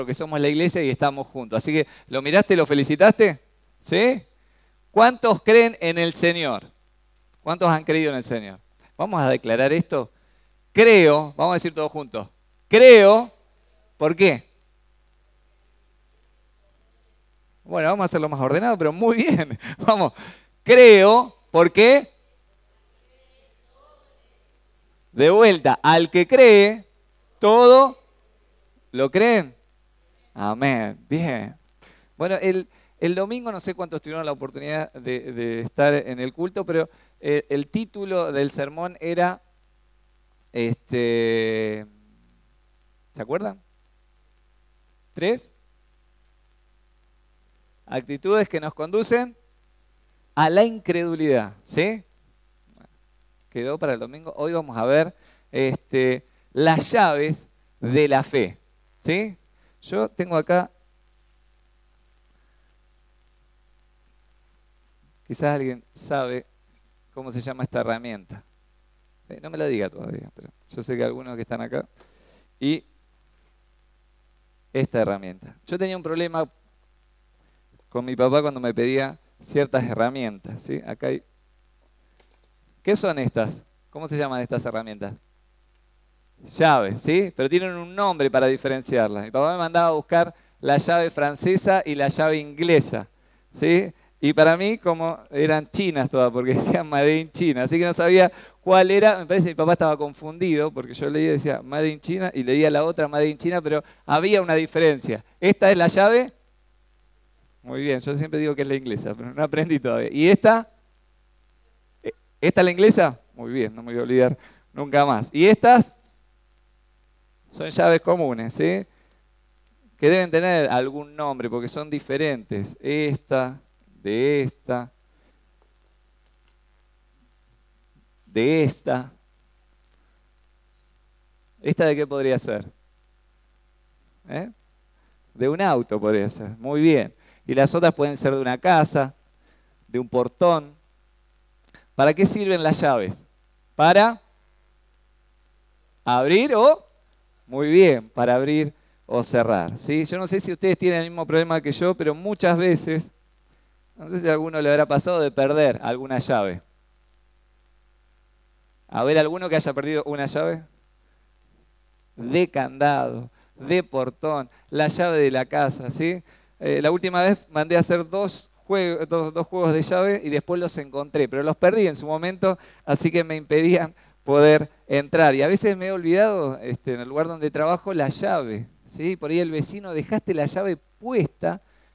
que somos la iglesia y estamos juntos. Así que, ¿lo miraste, lo felicitaste? ¿Sí? ¿Cuántos creen en el Señor? ¿Cuántos han creído en el Señor? Vamos a declarar esto. Creo, vamos a decir todos juntos. Creo, ¿por qué? Bueno, vamos a hacerlo más ordenado, pero muy bien. Vamos, creo, ¿por qué? De vuelta, al que cree, todo lo creen. Amén, bien. Bueno, el domingo no sé cuántos tuvieron la oportunidad de estar en el culto, pero el título del sermón era, ¿se acuerdan? 3 actitudes que nos conducen a la incredulidad, ¿sí? Quedó para el domingo. Hoy vamos a ver las llaves de la fe, ¿sí? Yo tengo acá, quizás alguien sabe cómo se llama esta herramienta. No me la diga todavía, pero yo sé que algunos que están acá. Y esta herramienta. Yo tenía un problema con mi papá cuando me pedía ciertas herramientas, ¿sí? Acá hay... ¿Qué son estas? ¿Cómo se llaman estas herramientas? Llaves, ¿sí? Pero tienen un nombre para diferenciarlas. Mi papá me mandaba a buscar la llave francesa y la llave inglesa, ¿sí? Y para mí, como eran chinas todas, porque decían Made in China, así que no sabía cuál era. Me parece que mi papá estaba confundido, porque yo leía y decía Made in China, y leía la otra Made in China, pero había una diferencia. ¿Esta es la llave? Muy bien, yo siempre digo que es la inglesa, pero no aprendí todavía. ¿Y esta? ¿Esta es la inglesa? Muy bien, no me voy a olvidar nunca más. ¿Y estas? Son llaves comunes, ¿sí? Que deben tener algún nombre porque son diferentes. Esta, de esta, de esta. ¿Esta de qué podría ser? De un auto podría ser. Muy bien. Y las otras pueden ser de una casa, de un portón. ¿Para qué sirven las llaves? Para abrir o... Muy bien, para abrir o cerrar, ¿sí? Yo no sé si ustedes tienen el mismo problema que yo, pero muchas veces, no sé si a alguno le habrá pasado de perder alguna llave. A ver, ¿alguno que haya perdido una llave? De candado, de portón, la llave de la casa, ¿sí? La última vez mandé a hacer dos juegos de llave y después los encontré, pero los perdí en su momento, así que me impedían poder entrar. Y a veces me he olvidado, en el lugar donde trabajo, la llave, ¿sí? Por ahí el vecino, dejaste la llave puesta.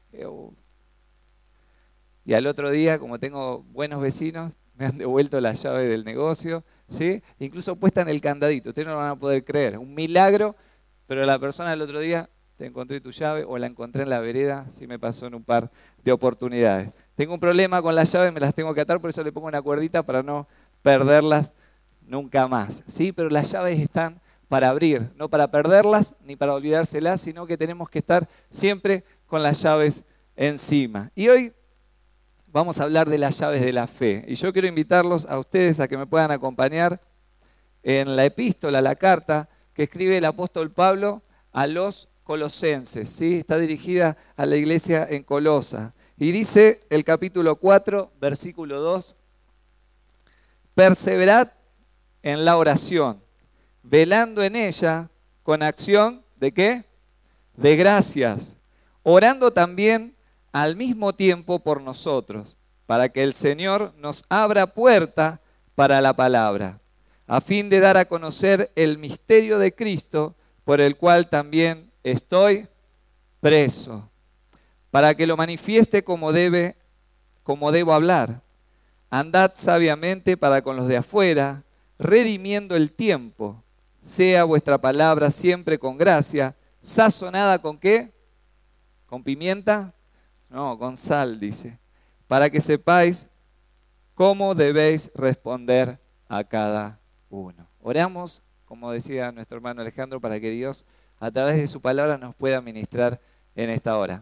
Y al otro día, como tengo buenos vecinos, me han devuelto la llave del negocio, ¿sí? Incluso puesta en el candadito. Ustedes no lo van a poder creer. Un milagro, pero la persona del otro día, te encontré tu llave o la encontré en la vereda, sí me pasó en un par de oportunidades. Tengo un problema con las llaves, me las tengo que atar, por eso le pongo una cuerdita para no perderlas nunca más, ¿sí? Pero las llaves están para abrir, no para perderlas ni para olvidárselas, sino que tenemos que estar siempre con las llaves encima. Y hoy vamos a hablar de las llaves de la fe. Y yo quiero invitarlos a ustedes a que me puedan acompañar en la epístola, la carta que escribe el apóstol Pablo a los colosenses, ¿sí? Está dirigida a la iglesia en Colosa. Y dice el capítulo 4, versículo 2, perseverad en la oración, velando en ella con acción ¿de qué? De gracias, orando también al mismo tiempo por nosotros, para que el Señor nos abra puerta para la palabra, a fin de dar a conocer el misterio de Cristo, por el cual también estoy preso, para que lo manifieste como debo hablar. Andad sabiamente para con los de afuera, redimiendo el tiempo. Sea vuestra palabra siempre con gracia, sazonada ¿con qué? ¿Con pimienta? No, con sal, dice. Para que sepáis cómo debéis responder a cada uno. Oramos, como decía nuestro hermano Alejandro, para que Dios a través de su palabra nos pueda ministrar en esta hora.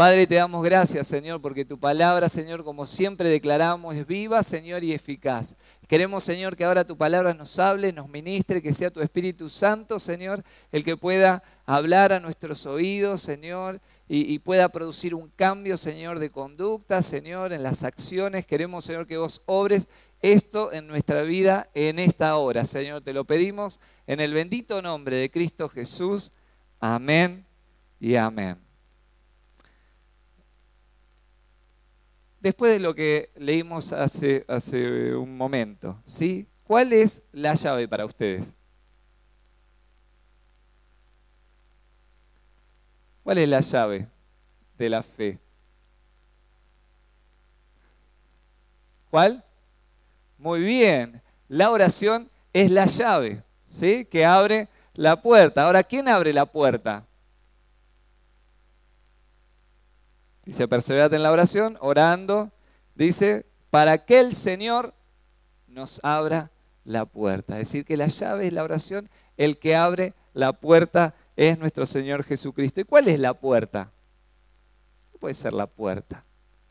Padre, te damos gracias, Señor, porque tu palabra, Señor, como siempre declaramos, es viva, Señor, y eficaz. Queremos, Señor, que ahora tu palabra nos hable, nos ministre, que sea tu Espíritu Santo, Señor, el que pueda hablar a nuestros oídos, Señor, y pueda producir un cambio, Señor, de conducta, Señor, en las acciones. Queremos, Señor, que vos obres esto en nuestra vida en esta hora, Señor. Te lo pedimos en el bendito nombre de Cristo Jesús. Amén y amén. Después de lo que leímos hace un momento, ¿sí? ¿Cuál es la llave para ustedes? ¿Cuál es la llave de la fe? ¿Cuál? Muy bien. La oración es la llave, ¿sí? Que abre la puerta. Ahora, ¿quién abre la puerta? Dice, perseverad en la oración, orando. Dice, para que el Señor nos abra la puerta. Es decir, que la llave es la oración, el que abre la puerta es nuestro Señor Jesucristo. ¿Y cuál es la puerta? ¿Qué puede ser la puerta?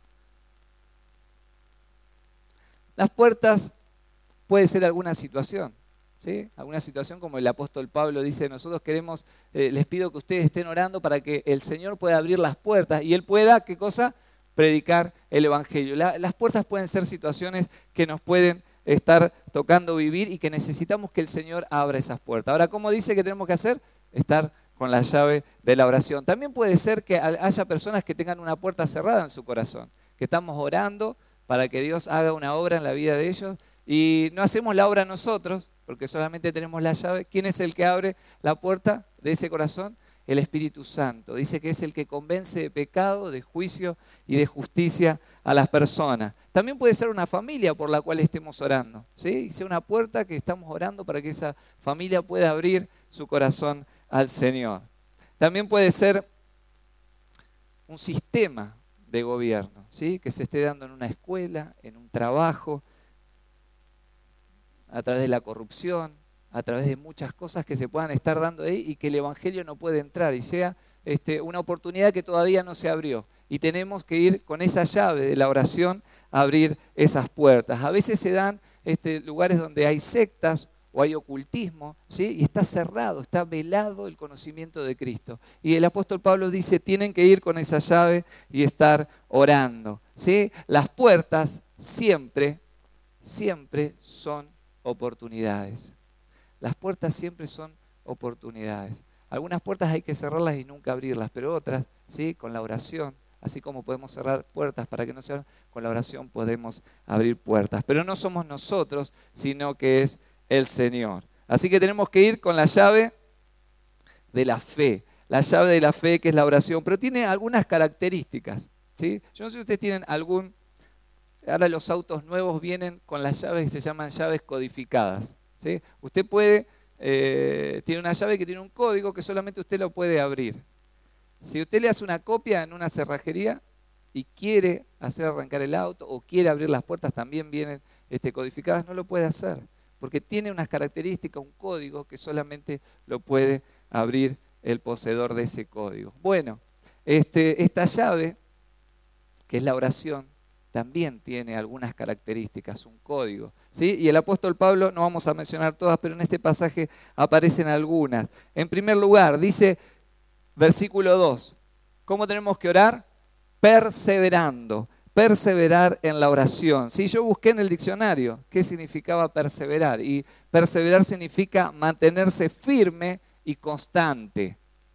Las puertas puede ser alguna situación, ¿sí? Alguna situación como el apóstol Pablo dice, nosotros queremos, les pido que ustedes estén orando para que el Señor pueda abrir las puertas y Él pueda, ¿qué cosa? Predicar el Evangelio. Las puertas pueden ser situaciones que nos pueden estar tocando vivir y que necesitamos que el Señor abra esas puertas. Ahora, ¿cómo dice que tenemos que hacer? Estar con la llave de la oración. También puede ser que haya personas que tengan una puerta cerrada en su corazón, que estamos orando para que Dios haga una obra en la vida de ellos y no hacemos la obra nosotros, porque solamente tenemos la llave. ¿Quién es el que abre la puerta de ese corazón? El Espíritu Santo. Dice que es el que convence de pecado, de juicio y de justicia a las personas. También puede ser una familia por la cual estemos orando, ¿sí? Y sea una puerta que estamos orando para que esa familia pueda abrir su corazón al Señor. También puede ser un sistema de gobierno, ¿sí? Que se esté dando en una escuela, en un trabajo, a través de la corrupción, a través de muchas cosas que se puedan estar dando ahí y que el Evangelio no puede entrar y sea una oportunidad que todavía no se abrió. Y tenemos que ir con esa llave de la oración a abrir esas puertas. A veces se dan lugares donde hay sectas o hay ocultismo, ¿sí? Y está cerrado, está velado el conocimiento de Cristo. Y el apóstol Pablo dice, tienen que ir con esa llave y estar orando, ¿sí? Las puertas siempre son oportunidades. Las puertas siempre son oportunidades. Algunas puertas hay que cerrarlas y nunca abrirlas, pero otras, ¿sí? Con la oración, así como podemos cerrar puertas para que no se abran, con la oración podemos abrir puertas. Pero no somos nosotros, sino que es el Señor. Así que tenemos que ir con la llave de la fe. La llave de la fe, que es la oración, pero tiene algunas características, ¿sí? Yo no sé si ustedes tienen algún... Ahora los autos nuevos vienen con las llaves que se llaman llaves codificadas, ¿sí? Usted puede, tiene una llave que tiene un código que solamente usted lo puede abrir. Si usted le hace una copia en una cerrajería y quiere hacer arrancar el auto o quiere abrir las puertas, también vienen codificadas, no lo puede hacer, porque tiene unas características, un código que solamente lo puede abrir el poseedor de ese código. Bueno, esta llave, que es la oración, también tiene algunas características, un código, ¿sí? Y el apóstol Pablo, no vamos a mencionar todas, pero en este pasaje aparecen algunas. En primer lugar, dice, versículo 2, ¿cómo tenemos que orar? Perseverando, perseverar en la oración. ¿Sí? Yo busqué en el diccionario qué significaba perseverar, y perseverar significa mantenerse firme y constante.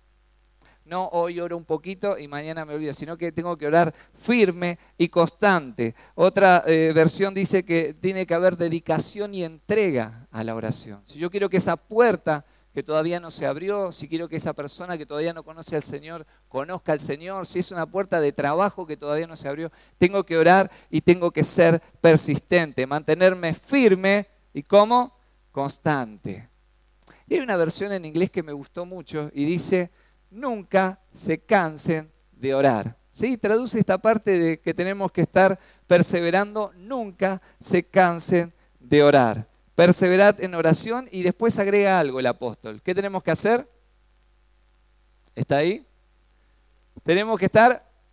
No hoy oro un poquito y mañana me olvido, sino que tengo que orar firme y constante. Otra versión dice que tiene que haber dedicación y entrega a la oración. Si yo quiero que esa puerta que todavía no se abrió, si quiero que esa persona que todavía no conoce al Señor, conozca al Señor, si es una puerta de trabajo que todavía no se abrió, tengo que orar y tengo que ser persistente, mantenerme firme y ¿cómo? Constante. Y hay una versión en inglés que me gustó mucho y dice, nunca se cansen de orar. ¿Sí? Traduce esta parte de que tenemos que estar perseverando, nunca se cansen de orar. Perseverad en oración y después agrega algo el apóstol. ¿Qué tenemos que hacer? ¿Está ahí? Tenemos que estar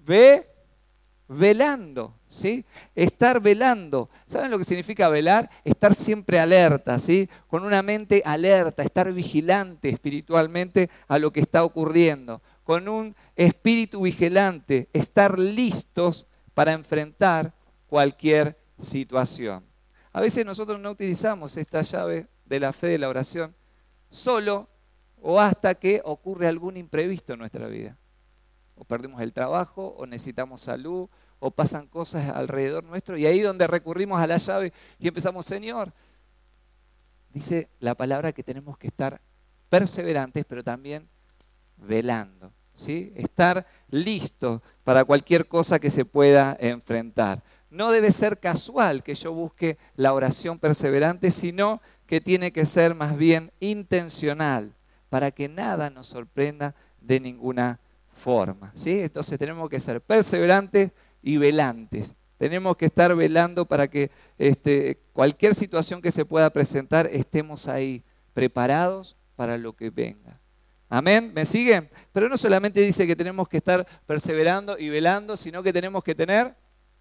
velando, ¿sí? Estar velando. ¿Saben lo que significa velar? Estar siempre alerta, ¿sí? Con una mente alerta, estar vigilante espiritualmente a lo que está ocurriendo. Con un espíritu vigilante, estar listos para enfrentar cualquier situación. A veces nosotros no utilizamos esta llave de la fe de la oración solo o hasta que ocurre algún imprevisto en nuestra vida. O perdemos el trabajo, o necesitamos salud, o pasan cosas alrededor nuestro, y ahí donde recurrimos a la llave y empezamos, Señor, dice la palabra que tenemos que estar perseverantes, pero también velando, ¿sí? Estar listos para cualquier cosa que se pueda enfrentar. No debe ser casual que yo busque la oración perseverante, sino que tiene que ser más bien intencional, para que nada nos sorprenda de ninguna forma, ¿sí? Entonces tenemos que ser perseverantes y velantes. Tenemos que estar velando para que cualquier situación que se pueda presentar estemos ahí preparados para lo que venga. Amén, ¿me siguen? Pero no solamente dice que tenemos que estar perseverando y velando, sino que tenemos que tener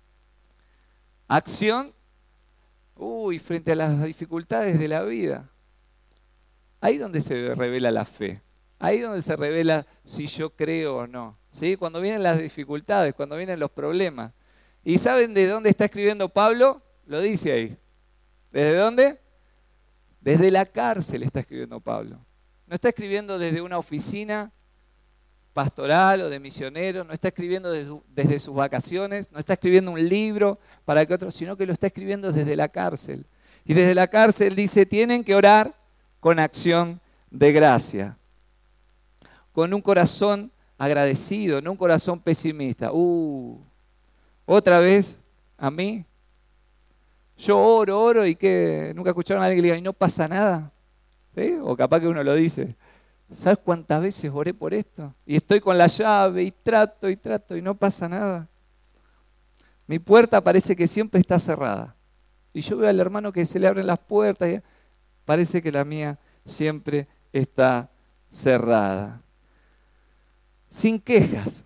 acción frente a las dificultades de la vida. Ahí donde se revela la fe. Ahí donde se revela si yo creo o no, ¿sí? Cuando vienen las dificultades, cuando vienen los problemas. ¿Y saben de dónde está escribiendo Pablo? Lo dice ahí. ¿Desde dónde? Desde la cárcel está escribiendo Pablo. No está escribiendo desde una oficina pastoral o de misionero, no está escribiendo desde sus vacaciones, no está escribiendo un libro para que otros, sino que lo está escribiendo desde la cárcel. Y desde la cárcel dice, tienen que orar con acción de gracia, con un corazón agradecido, no un corazón pesimista. Otra vez, a mí, yo oro y que nunca escucharon a alguien que le diga, y no pasa nada, ¿sí? O capaz que uno lo dice. ¿Sabes cuántas veces oré por esto? Y estoy con la llave y trato y no pasa nada. Mi puerta parece que siempre está cerrada. Y yo veo al hermano que se le abren las puertas y parece que la mía siempre está cerrada. Sin quejas.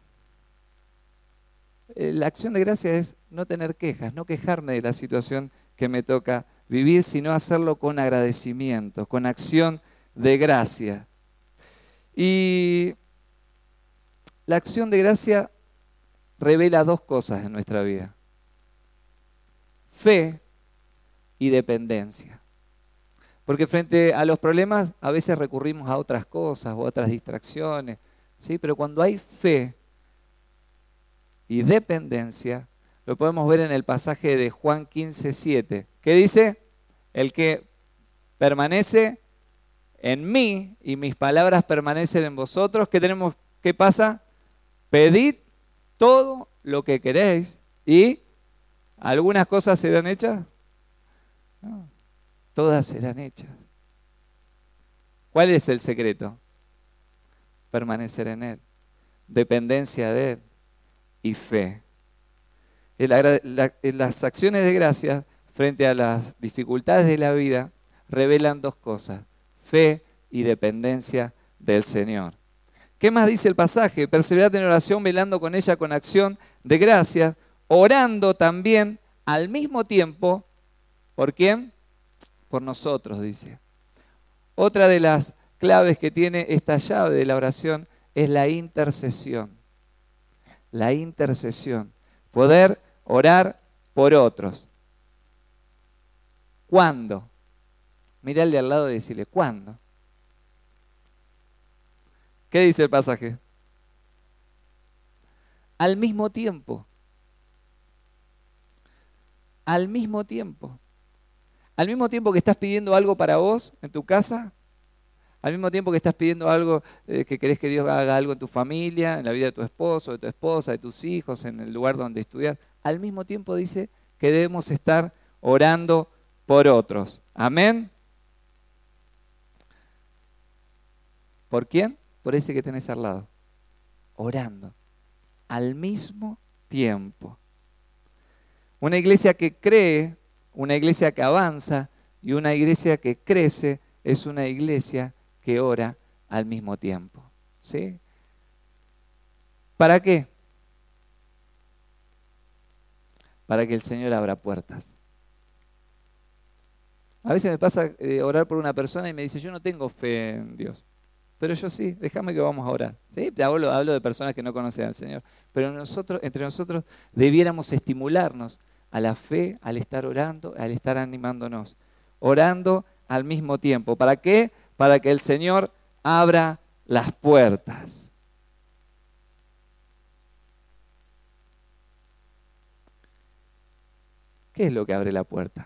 La acción de gracia es no tener quejas, no quejarme de la situación que me toca vivir, sino hacerlo con agradecimiento, con acción de gracia. Y la acción de gracia revela dos cosas en nuestra vida: fe y dependencia. Porque frente a los problemas a veces recurrimos a otras cosas o a otras distracciones, ¿sí? Pero cuando hay fe y dependencia, lo podemos ver en el pasaje de Juan 15:7. ¿Qué dice? El que permanece en mí y mis palabras permanecen en vosotros. ¿Qué pasa? Pedid todo lo que queréis y ¿algunas cosas serán hechas? No, todas serán hechas. ¿Cuál es el secreto? Permanecer en Él, dependencia de Él y fe. Las acciones de gracia frente a las dificultades de la vida revelan dos cosas: fe y dependencia del Señor. ¿Qué más dice el pasaje? Perseverad en oración, velando con ella con acción de gracias, orando también al mismo tiempo. ¿Por quién? Por nosotros, dice. Otra de las claves que tiene esta llave de la oración es la intercesión. La intercesión. Poder orar por otros. ¿Cuándo? Mirá al de al lado y decirle, ¿cuándo? ¿Qué dice el pasaje? Al mismo tiempo. Al mismo tiempo. Al mismo tiempo que estás pidiendo algo para vos en tu casa, al mismo tiempo que estás pidiendo algo, que querés que Dios haga algo en tu familia, en la vida de tu esposo, de tu esposa, de tus hijos, en el lugar donde estudias, al mismo tiempo dice que debemos estar orando por otros. ¿Amén? ¿Por quién? Por ese que tenés al lado. Orando. Al mismo tiempo. Una iglesia que cree, una iglesia que avanza y una iglesia que crece es una iglesia que ora al mismo tiempo. ¿Sí? ¿Para qué? para que el Señor abra puertas. A veces me pasa orar por una persona y me dice, yo no tengo fe en Dios. Pero yo sí, déjame que vamos a orar. ¿Sí? Te hablo de personas que no conocen al Señor. Pero entre nosotros debiéramos estimularnos a la fe, al estar orando, al estar animándonos. Orando al mismo tiempo. ¿Para qué? Para que el Señor abra las puertas. ¿Qué es lo que abre la puerta?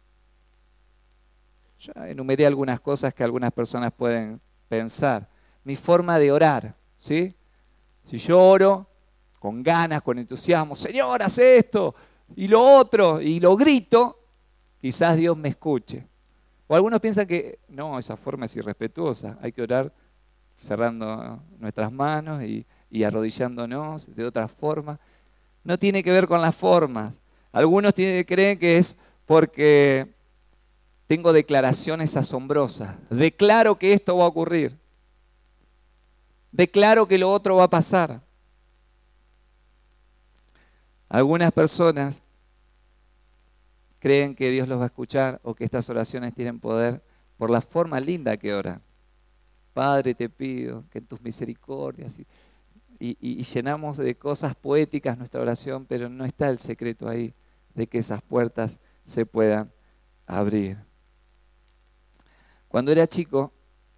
Yo enumeré algunas cosas que algunas personas pueden pensar. Mi forma de orar, ¿sí? Si yo oro con ganas, con entusiasmo, Señor, haz esto y lo otro, y lo grito, quizás Dios me escuche. O algunos piensan que no, esa forma es irrespetuosa. Hay que orar cerrando nuestras manos y arrodillándonos de otra forma. No tiene que ver con las formas. Algunos creen que es porque tengo declaraciones asombrosas. Declaro que esto va a ocurrir. Declaro que lo otro va a pasar. Algunas personas creen que Dios los va a escuchar o que estas oraciones tienen poder por la forma linda que oran. Padre, te pido que en tus misericordias y llenamos de cosas poéticas nuestra oración, pero no está el secreto ahí de que esas puertas se puedan abrir. Cuando era chico,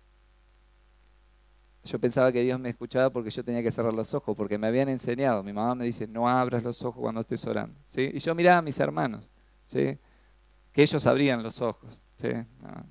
yo pensaba que Dios me escuchaba porque yo tenía que cerrar los ojos, porque me habían enseñado. Mi mamá me dice, no abras los ojos cuando estés orando, ¿sí? Y yo miraba a mis hermanos, ¿sí? Que ellos abrían los ojos, ¿sí? No.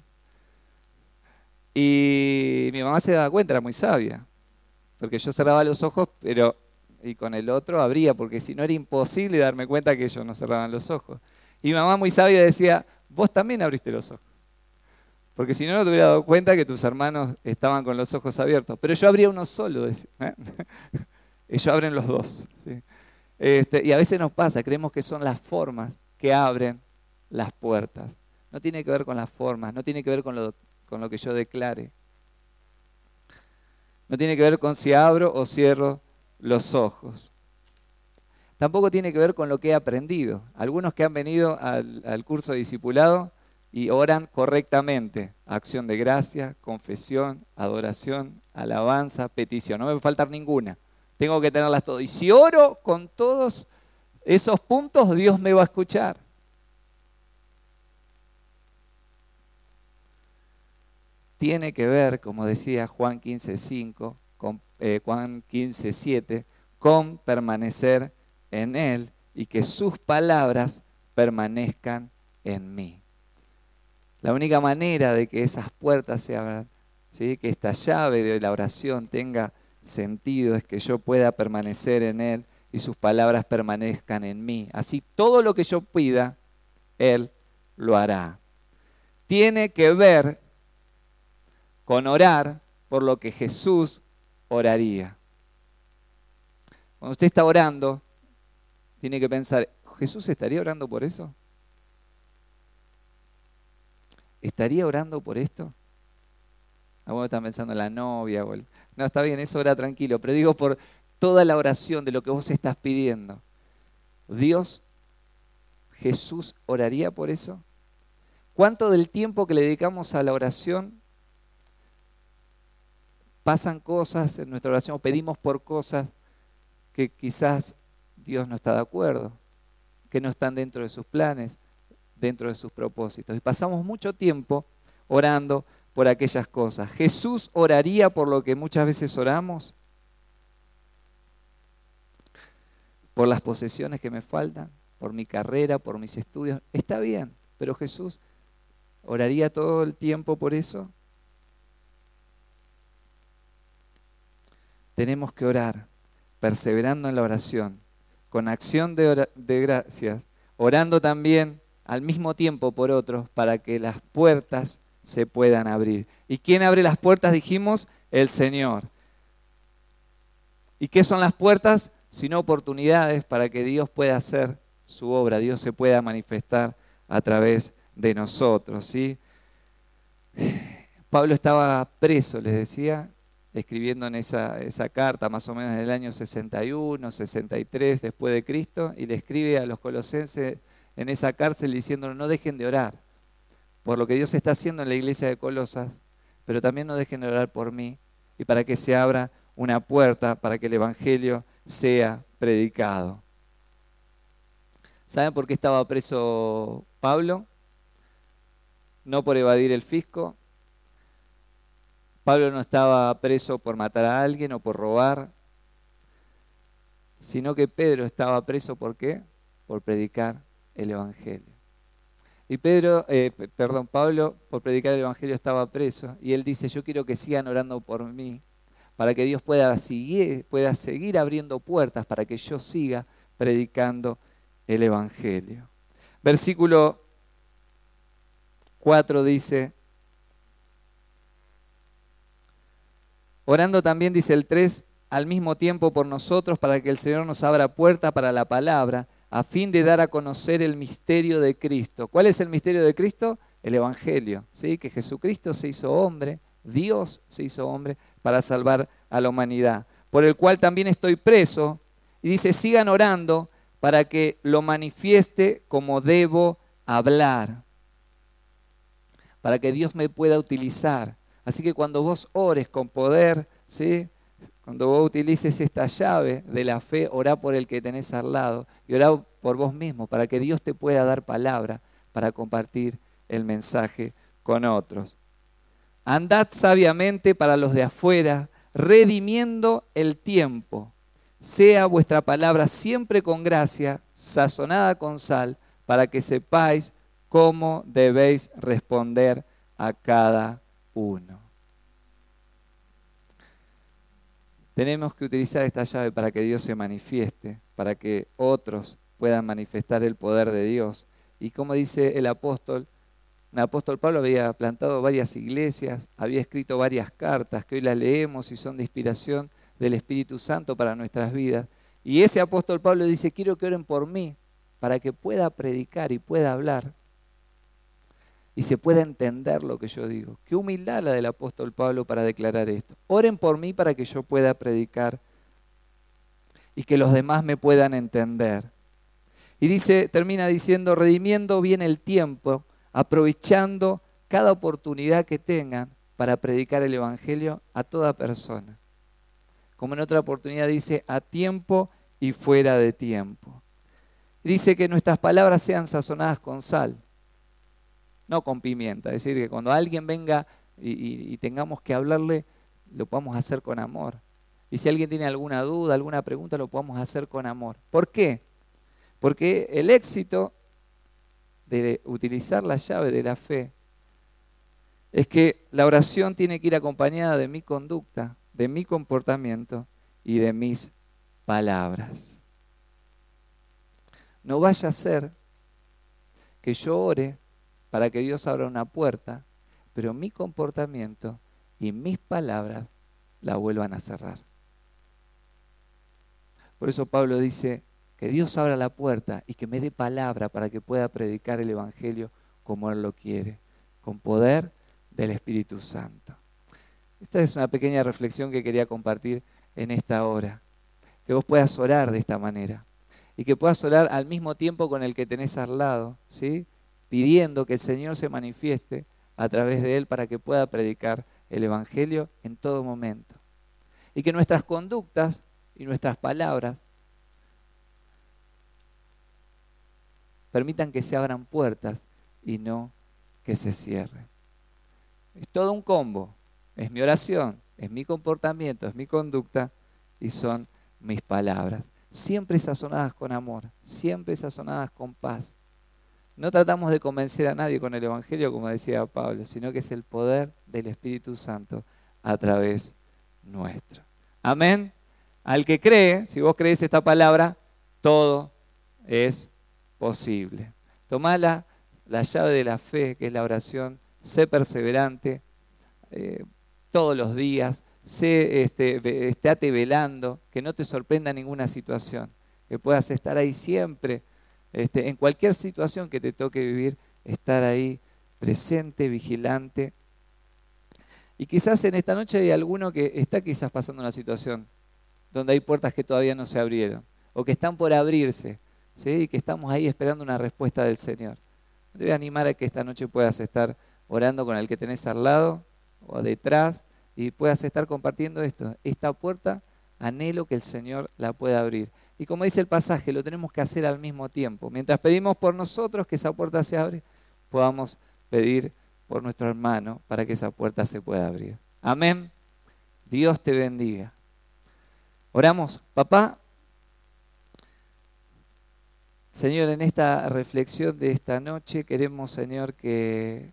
Y mi mamá se daba cuenta, era muy sabia, porque yo cerraba los ojos, y con el otro abría, porque si no era imposible darme cuenta que ellos no cerraban los ojos. Y mi mamá muy sabia decía, vos también abriste los ojos. Porque si no, no te hubiera dado cuenta que tus hermanos estaban con los ojos abiertos. Pero yo abría uno solo, decía, ¿eh? Ellos abren los dos. ¿Sí? Y a veces nos pasa, creemos que son las formas que abren las puertas. No tiene que ver con las formas, no tiene que ver con lo que yo declare. No tiene que ver con si abro o cierro los ojos. Tampoco tiene que ver con lo que he aprendido. Algunos que han venido al curso de discipulado y oran correctamente. Acción de gracia, confesión, adoración, alabanza, petición. No me va a faltar ninguna. Tengo que tenerlas todas. Y si oro con todos esos puntos, Dios me va a escuchar. Tiene que ver, como decía Juan 15:5, Juan 15:7, con permanecer en Él y que sus palabras permanezcan en mí. La única manera de que esas puertas se abran, ¿sí? Que esta llave de la oración tenga sentido, es que yo pueda permanecer en Él y sus palabras permanezcan en mí. Así todo lo que yo pida, Él lo hará. Tiene que ver con orar por lo que Jesús oraría. Cuando usted está orando, tiene que pensar, ¿Jesús estaría orando por eso? ¿Estaría orando por esto? Algunos están pensando en la novia. No, está bien, eso ora tranquilo, pero digo por toda la oración de lo que vos estás pidiendo. ¿Jesús oraría por eso? ¿Cuánto del tiempo que le dedicamos a la oración pasan cosas en nuestra oración, o pedimos por cosas que quizás Dios no está de acuerdo, que no están dentro de sus planes, dentro de sus propósitos? Y pasamos mucho tiempo orando por aquellas cosas. ¿Jesús oraría por lo que muchas veces oramos? ¿Por las posesiones que me faltan? ¿Por mi carrera? ¿Por mis estudios? Está bien, pero Jesús oraría todo el tiempo por eso. Tenemos que orar, perseverando en la oración, con acción de gracias, orando también al mismo tiempo por otros para que las puertas se puedan abrir. ¿Y quién abre las puertas? Dijimos, el Señor. ¿Y qué son las puertas? Sino oportunidades para que Dios pueda hacer su obra, Dios se pueda manifestar a través de nosotros, ¿sí? Pablo estaba preso, les decía, escribiendo en esa carta, más o menos en el año 61, 63 después de Cristo, y le escribe a los colosenses en esa cárcel diciendo: no dejen de orar por lo que Dios está haciendo en la iglesia de Colosas, pero también no dejen de orar por mí y para que se abra una puerta para que el Evangelio sea predicado. ¿Saben por qué estaba preso Pablo? No por evadir el fisco. Pablo no estaba preso por matar a alguien o por robar, sino que Pedro estaba preso ¿por qué? Por predicar el Evangelio. Y Pablo, por predicar el Evangelio estaba preso. Y él dice: yo quiero que sigan orando por mí, para que Dios pueda seguir abriendo puertas, para que yo siga predicando el Evangelio. Versículo 4 dice: orando también, dice el 3, al mismo tiempo por nosotros, para que el Señor nos abra puerta para la palabra, a fin de dar a conocer el misterio de Cristo. ¿Cuál es el misterio de Cristo? El Evangelio, ¿sí? Que Jesucristo se hizo hombre, Dios se hizo hombre para salvar a la humanidad, por el cual también estoy preso. Y dice: sigan orando para que lo manifieste como debo hablar, para que Dios me pueda utilizar. Así que cuando vos ores con poder, ¿sí? Cuando vos utilices esta llave de la fe, orá por el que tenés al lado y orá por vos mismo para que Dios te pueda dar palabra para compartir el mensaje con otros. Andad sabiamente para los de afuera, redimiendo el tiempo. Sea vuestra palabra siempre con gracia, sazonada con sal, para que sepáis cómo debéis responder a cada uno. Tenemos que utilizar esta llave para que Dios se manifieste, para que otros puedan manifestar el poder de Dios. Y como dice el apóstol Pablo había plantado varias iglesias, había escrito varias cartas que hoy las leemos y son de inspiración del Espíritu Santo para nuestras vidas. Y ese apóstol Pablo dice: quiero que oren por mí, para que pueda predicar y pueda hablar y se pueda entender lo que yo digo. Qué humildad la del apóstol Pablo para declarar esto. Oren por mí para que yo pueda predicar y que los demás me puedan entender. Y termina diciendo: redimiendo bien el tiempo, aprovechando cada oportunidad que tengan para predicar el Evangelio a toda persona. Como en otra oportunidad dice: a tiempo y fuera de tiempo. Dice que nuestras palabras sean sazonadas con sal, no con pimienta. Es decir, que cuando alguien venga y tengamos que hablarle, lo podamos hacer con amor. Y si alguien tiene alguna duda, alguna pregunta, lo podamos hacer con amor. ¿Por qué? Porque el éxito de utilizar la llave de la fe es que la oración tiene que ir acompañada de mi conducta, de mi comportamiento y de mis palabras. No vaya a ser que yo ore para que Dios abra una puerta, pero mi comportamiento y mis palabras la vuelvan a cerrar. Por eso Pablo dice: que Dios abra la puerta y que me dé palabra para que pueda predicar el Evangelio como Él lo quiere, con poder del Espíritu Santo. Esta es una pequeña reflexión que quería compartir en esta hora. Que vos puedas orar de esta manera y que puedas orar al mismo tiempo con el que tenés al lado, ¿sí? Pidiendo que el Señor se manifieste a través de Él para que pueda predicar el Evangelio en todo momento. Y que nuestras conductas y nuestras palabras permitan que se abran puertas y no que se cierren. Es todo un combo. Es mi oración, es mi comportamiento, es mi conducta y son mis palabras. Siempre sazonadas con amor, siempre sazonadas con paz. No tratamos de convencer a nadie con el Evangelio, como decía Pablo, sino que es el poder del Espíritu Santo a través nuestro. Amén. Al que cree, si vos crees esta palabra, todo es posible. Tomá la llave de la fe, que es la oración. Sé perseverante todos los días. Estate velando, que no te sorprenda ninguna situación, que puedas estar ahí siempre, en cualquier situación que te toque vivir, estar ahí presente, vigilante. Y quizás en esta noche hay alguno que está quizás pasando una situación donde hay puertas que todavía no se abrieron o que están por abrirse, ¿sí? Y que estamos ahí esperando una respuesta del Señor. Te voy a animar a que esta noche puedas estar orando con el que tenés al lado o detrás y puedas estar compartiendo esto. Esta puerta, anhelo que el Señor la pueda abrir. Y como dice el pasaje, lo tenemos que hacer al mismo tiempo. Mientras pedimos por nosotros que esa puerta se abre, podamos pedir por nuestro hermano para que esa puerta se pueda abrir. Amén. Dios te bendiga. Oramos. Papá, Señor, en esta reflexión de esta noche queremos, Señor, que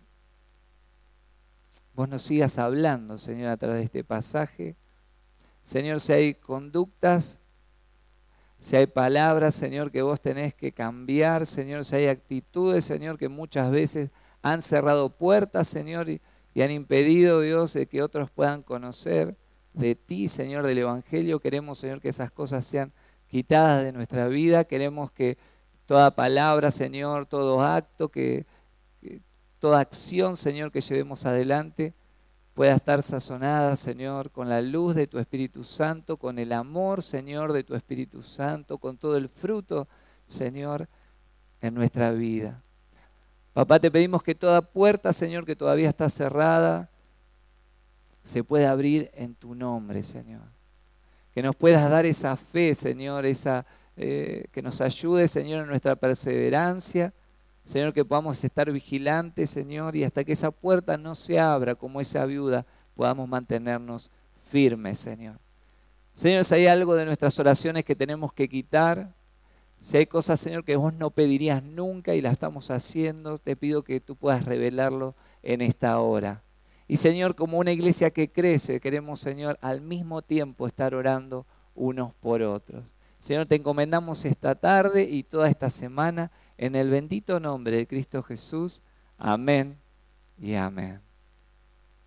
vos nos sigas hablando, Señor, a través de este pasaje. Señor, si hay conductas, si hay palabras, Señor, que vos tenés que cambiar, Señor, si hay actitudes, Señor, que muchas veces han cerrado puertas, Señor, y han impedido, Dios, de que otros puedan conocer de ti, Señor, del Evangelio. Queremos, Señor, que esas cosas sean quitadas de nuestra vida. Queremos que toda palabra, Señor, todo acto, que toda acción, Señor, que llevemos adelante pueda estar sazonada, Señor, con la luz de tu Espíritu Santo, con el amor, Señor, de tu Espíritu Santo, con todo el fruto, Señor, en nuestra vida. Papá, te pedimos que toda puerta, Señor, que todavía está cerrada, se pueda abrir en tu nombre, Señor. Que nos puedas dar esa fe, Señor, que nos ayude, Señor, en nuestra perseverancia. Señor, que podamos estar vigilantes, Señor, y hasta que esa puerta no se abra como esa viuda, podamos mantenernos firmes, Señor. Señor, si hay algo de nuestras oraciones que tenemos que quitar, si hay cosas, Señor, que vos no pedirías nunca y las estamos haciendo, te pido que tú puedas revelarlo en esta hora. Y Señor, como una iglesia que crece, queremos, Señor, al mismo tiempo estar orando unos por otros. Señor, te encomendamos esta tarde y toda esta semana en el bendito nombre de Cristo Jesús. Amén y amén.